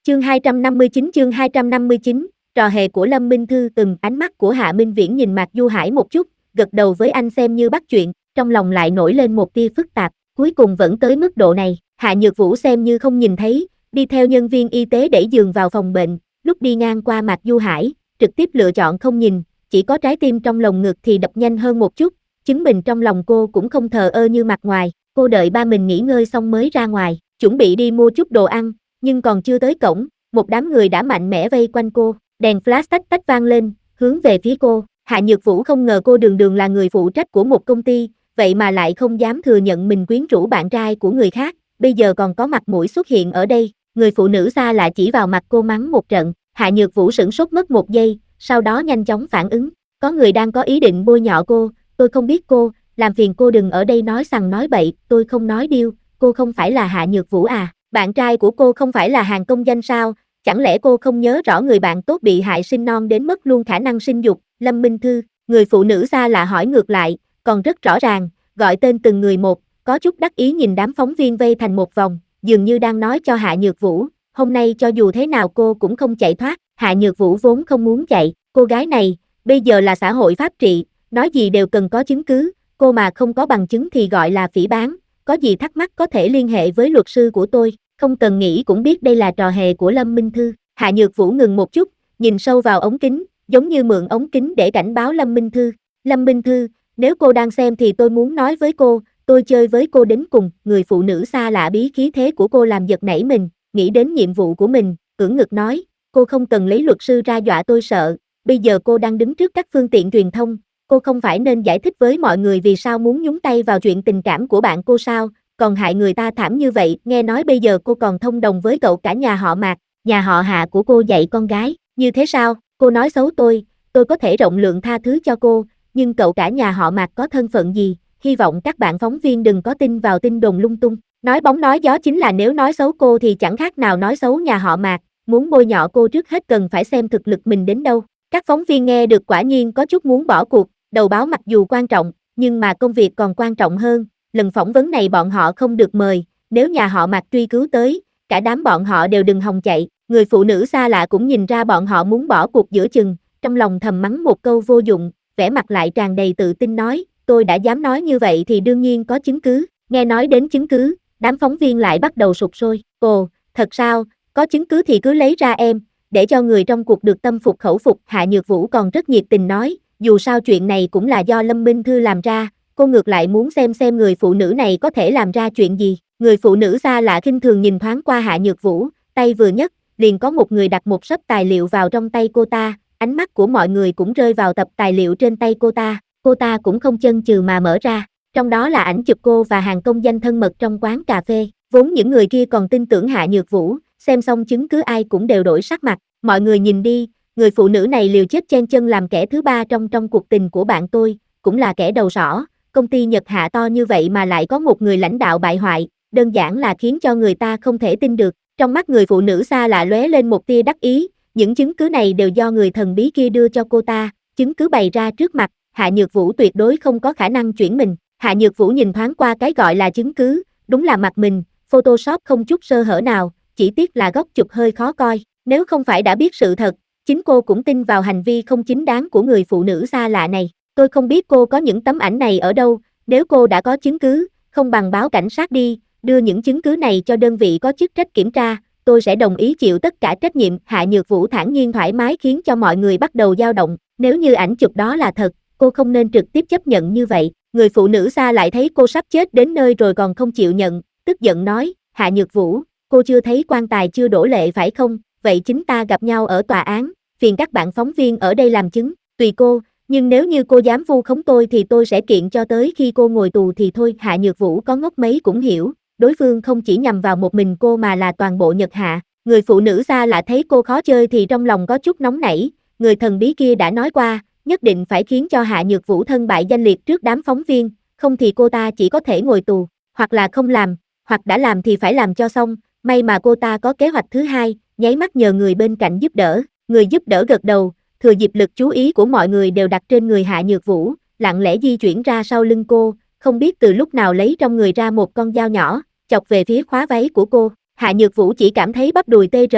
Chương 259, trò hề của Lâm Minh Thư. Ánh mắt của Hạ Minh Viễn nhìn Mạc Du Hải một chút, gật đầu với anh xem như bắt chuyện, trong lòng lại nổi lên một tia phức tạp, cuối cùng vẫn tới mức độ này. Hạ Nhược Vũ xem như không nhìn thấy, đi theo nhân viên y tế đẩy giường vào phòng bệnh, lúc đi ngang qua Mạc Du Hải, trực tiếp lựa chọn không nhìn, chỉ có trái tim trong lồng ngực thì đập nhanh hơn một chút, chứng minh trong lòng cô cũng không thờ ơ như mặt ngoài. Cô đợi ba mình nghỉ ngơi xong mới ra ngoài, chuẩn bị đi mua chút đồ ăn, nhưng còn chưa tới cổng, một đám người đã mạnh mẽ vây quanh cô, đèn flash tách tách vang lên, hướng về phía cô. Hạ Nhược Vũ không ngờ cô đường đường là người phụ trách của một công ty, vậy mà lại không dám thừa nhận mình quyến rũ bạn trai của người khác, bây giờ còn có mặt mũi xuất hiện ở đây. Người phụ nữ xa lạ chỉ vào mặt cô mắng một trận. Hạ Nhược Vũ sửng sốt mất một giây, sau đó nhanh chóng phản ứng, có người đang có ý định bôi nhọ cô. Tôi không biết cô, làm phiền cô đừng ở đây nói sằng nói bậy. Tôi không nói điêu, cô không phải là Hạ Nhược Vũ à? Bạn trai của cô không phải là Hàn Công Danh sao? Chẳng lẽ cô không nhớ rõ người bạn tốt bị hại sinh non đến mất luôn khả năng sinh dục, Lâm Minh Thư? Người phụ nữ xa lạ hỏi ngược lại, còn rất rõ ràng, gọi tên từng người một, có chút đắc ý nhìn đám phóng viên vây thành một vòng, dường như đang nói cho Hạ Nhược Vũ, hôm nay cho dù thế nào cô cũng không chạy thoát. Hạ Nhược Vũ vốn không muốn chạy, cô gái này, bây giờ là xã hội pháp trị, nói gì đều cần có chứng cứ, cô mà không có bằng chứng thì gọi là phỉ báng, có gì thắc mắc có thể liên hệ với luật sư của tôi. Không cần nghĩ cũng biết đây là trò hề của Lâm Minh Thư. Hạ Nhược Vũ ngừng một chút, nhìn sâu vào ống kính, giống như mượn ống kính để cảnh báo Lâm Minh Thư. Lâm Minh Thư, nếu cô đang xem thì tôi muốn nói với cô, tôi chơi với cô đến cùng. Người phụ nữ xa lạ bí khí thế của cô làm giật nảy mình, nghĩ đến nhiệm vụ của mình, ưỡn ngực nói, cô không cần lấy luật sư ra dọa tôi sợ, bây giờ cô đang đứng trước các phương tiện truyền thông, cô không phải nên giải thích với mọi người vì sao muốn nhúng tay vào chuyện tình cảm của bạn cô sao? Còn hại người ta thảm như vậy. Nghe nói bây giờ cô còn thông đồng với cậu cả nhà họ Mạc, nhà họ Hạ của cô dạy con gái, như thế sao? Cô nói xấu tôi có thể rộng lượng tha thứ cho cô, nhưng cậu cả nhà họ Mạc có thân phận gì? Hy vọng các bạn phóng viên đừng có tin vào tin đồn lung tung, nói bóng nói gió chính là nếu nói xấu cô thì chẳng khác nào nói xấu nhà họ Mạc, muốn bôi nhọ cô trước hết cần phải xem thực lực mình đến đâu. Các phóng viên nghe được quả nhiên có chút muốn bỏ cuộc, đầu báo mặc dù quan trọng, nhưng mà công việc còn quan trọng hơn. Lần phỏng vấn này bọn họ không được mời, nếu nhà họ Mạc truy cứu tới, cả đám bọn họ đều đừng hòng chạy. Người phụ nữ xa lạ cũng nhìn ra bọn họ muốn bỏ cuộc giữa chừng, trong lòng thầm mắng một câu vô dụng, vẻ mặt lại tràn đầy tự tin nói, tôi đã dám nói như vậy thì đương nhiên có chứng cứ. Nghe nói đến chứng cứ, đám phóng viên lại bắt đầu sục sôi. Ồ, thật sao, có chứng cứ thì cứ lấy ra em, để cho người trong cuộc được tâm phục khẩu phục. Hạ Nhược Vũ còn rất nhiệt tình nói, dù sao chuyện này cũng là do Lâm Minh Thư làm ra. Cô ngược lại muốn xem người phụ nữ này có thể làm ra chuyện gì. Người phụ nữ xa lạ khinh thường nhìn thoáng qua Hạ Nhược Vũ, tay vừa nhấc, liền có một người đặt một xấp tài liệu vào trong tay cô ta, ánh mắt của mọi người cũng rơi vào tập tài liệu trên tay cô ta cũng không chần chừ mà mở ra, trong đó là ảnh chụp cô và Hàn Công Danh thân mật trong quán cà phê. Vốn những người kia còn tin tưởng Hạ Nhược Vũ, xem xong chứng cứ ai cũng đều đổi sắc mặt. Mọi người nhìn đi, người phụ nữ này liều chết chen chân làm kẻ thứ ba trong cuộc tình của bạn tôi, cũng là kẻ đầu sỏ. Công ty Nhật Hạ to như vậy mà lại có một người lãnh đạo bại hoại, đơn giản là khiến cho người ta không thể tin được. Trong mắt người phụ nữ xa lạ lóe lên một tia đắc ý, những chứng cứ này đều do người thần bí kia đưa cho cô ta, chứng cứ bày ra trước mặt, Hạ Nhược Vũ tuyệt đối không có khả năng chuyển mình. Hạ Nhược Vũ nhìn thoáng qua cái gọi là chứng cứ, đúng là mặt mình, Photoshop không chút sơ hở nào, chỉ tiếc là góc chụp hơi khó coi, nếu không phải đã biết sự thật, chính cô cũng tin vào hành vi không chính đáng của người phụ nữ xa lạ này. Tôi không biết cô có những tấm ảnh này ở đâu, nếu cô đã có chứng cứ, không bằng báo cảnh sát đi, đưa những chứng cứ này cho đơn vị có chức trách kiểm tra, tôi sẽ đồng ý chịu tất cả trách nhiệm. Hạ Nhược Vũ thản nhiên thoải mái khiến cho mọi người bắt đầu dao động, nếu như ảnh chụp đó là thật, cô không nên trực tiếp chấp nhận như vậy. Người phụ nữ xa lại thấy cô sắp chết đến nơi rồi còn không chịu nhận, tức giận nói, Hạ Nhược Vũ, cô chưa thấy quan tài chưa đổ lệ phải không, vậy chúng ta gặp nhau ở tòa án, phiền các bạn phóng viên ở đây làm chứng, tùy cô. Nhưng nếu như cô dám vu khống tôi thì tôi sẽ kiện cho tới khi cô ngồi tù thì thôi. Hạ Nhược Vũ có ngốc mấy cũng hiểu, đối phương không chỉ nhằm vào một mình cô mà là toàn bộ Nhật Hạ. Người phụ nữ xa lạ thấy cô khó chơi thì trong lòng có chút nóng nảy, người thần bí kia đã nói qua, nhất định phải khiến cho Hạ Nhược Vũ thân bại danh liệt trước đám phóng viên, không thì cô ta chỉ có thể ngồi tù, hoặc là không làm, hoặc đã làm thì phải làm cho xong. May mà cô ta có kế hoạch thứ hai, nháy mắt nhờ người bên cạnh giúp đỡ, người giúp đỡ gật đầu. Thừa dịp lực chú ý của mọi người đều đặt trên người Hạ Nhược Vũ, lặng lẽ di chuyển ra sau lưng cô, không biết từ lúc nào lấy trong người ra một con dao nhỏ, chọc về phía khóa váy của cô. Hạ Nhược Vũ chỉ cảm thấy bắp đùi tê rần,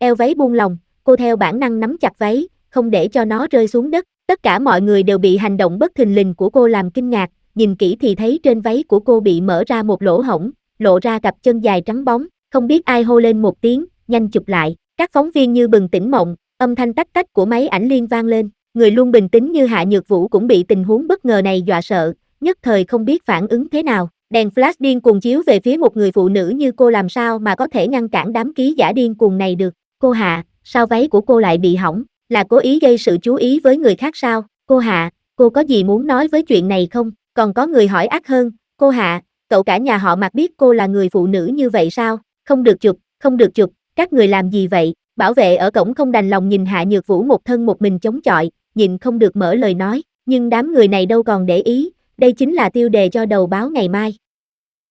eo váy buông lỏng, cô theo bản năng nắm chặt váy, không để cho nó rơi xuống đất. Tất cả mọi người đều bị hành động bất thình lình của cô làm kinh ngạc, nhìn kỹ thì thấy trên váy của cô bị mở ra một lỗ hổng, lộ ra cặp chân dài trắng bóng, không biết ai hô lên một tiếng, nhanh chụp lại. Các phóng viên như bừng tỉnh mộng, âm thanh tách tách của máy ảnh liên vang lên, người luôn bình tĩnh như Hạ Nhược Vũ cũng bị tình huống bất ngờ này dọa sợ, nhất thời không biết phản ứng thế nào. Đèn flash điên cuồng chiếu về phía một người phụ nữ như cô làm sao mà có thể ngăn cản đám ký giả điên cuồng này được. Cô Hạ, sao váy của cô lại bị hỏng? Là cố ý gây sự chú ý với người khác sao? Cô Hạ, cô có gì muốn nói với chuyện này không? Còn có người hỏi ác hơn, cô Hạ, cậu cả nhà họ Mạc biết cô là người phụ nữ như vậy sao? Không được chụp, không được chụp, các người làm gì vậy? Bảo vệ ở cổng không đành lòng nhìn Hạ Nhược Vũ một thân một mình chống chọi, nhịn không được mở lời nói, nhưng đám người này đâu còn để ý, đây chính là tiêu đề cho đầu báo ngày mai.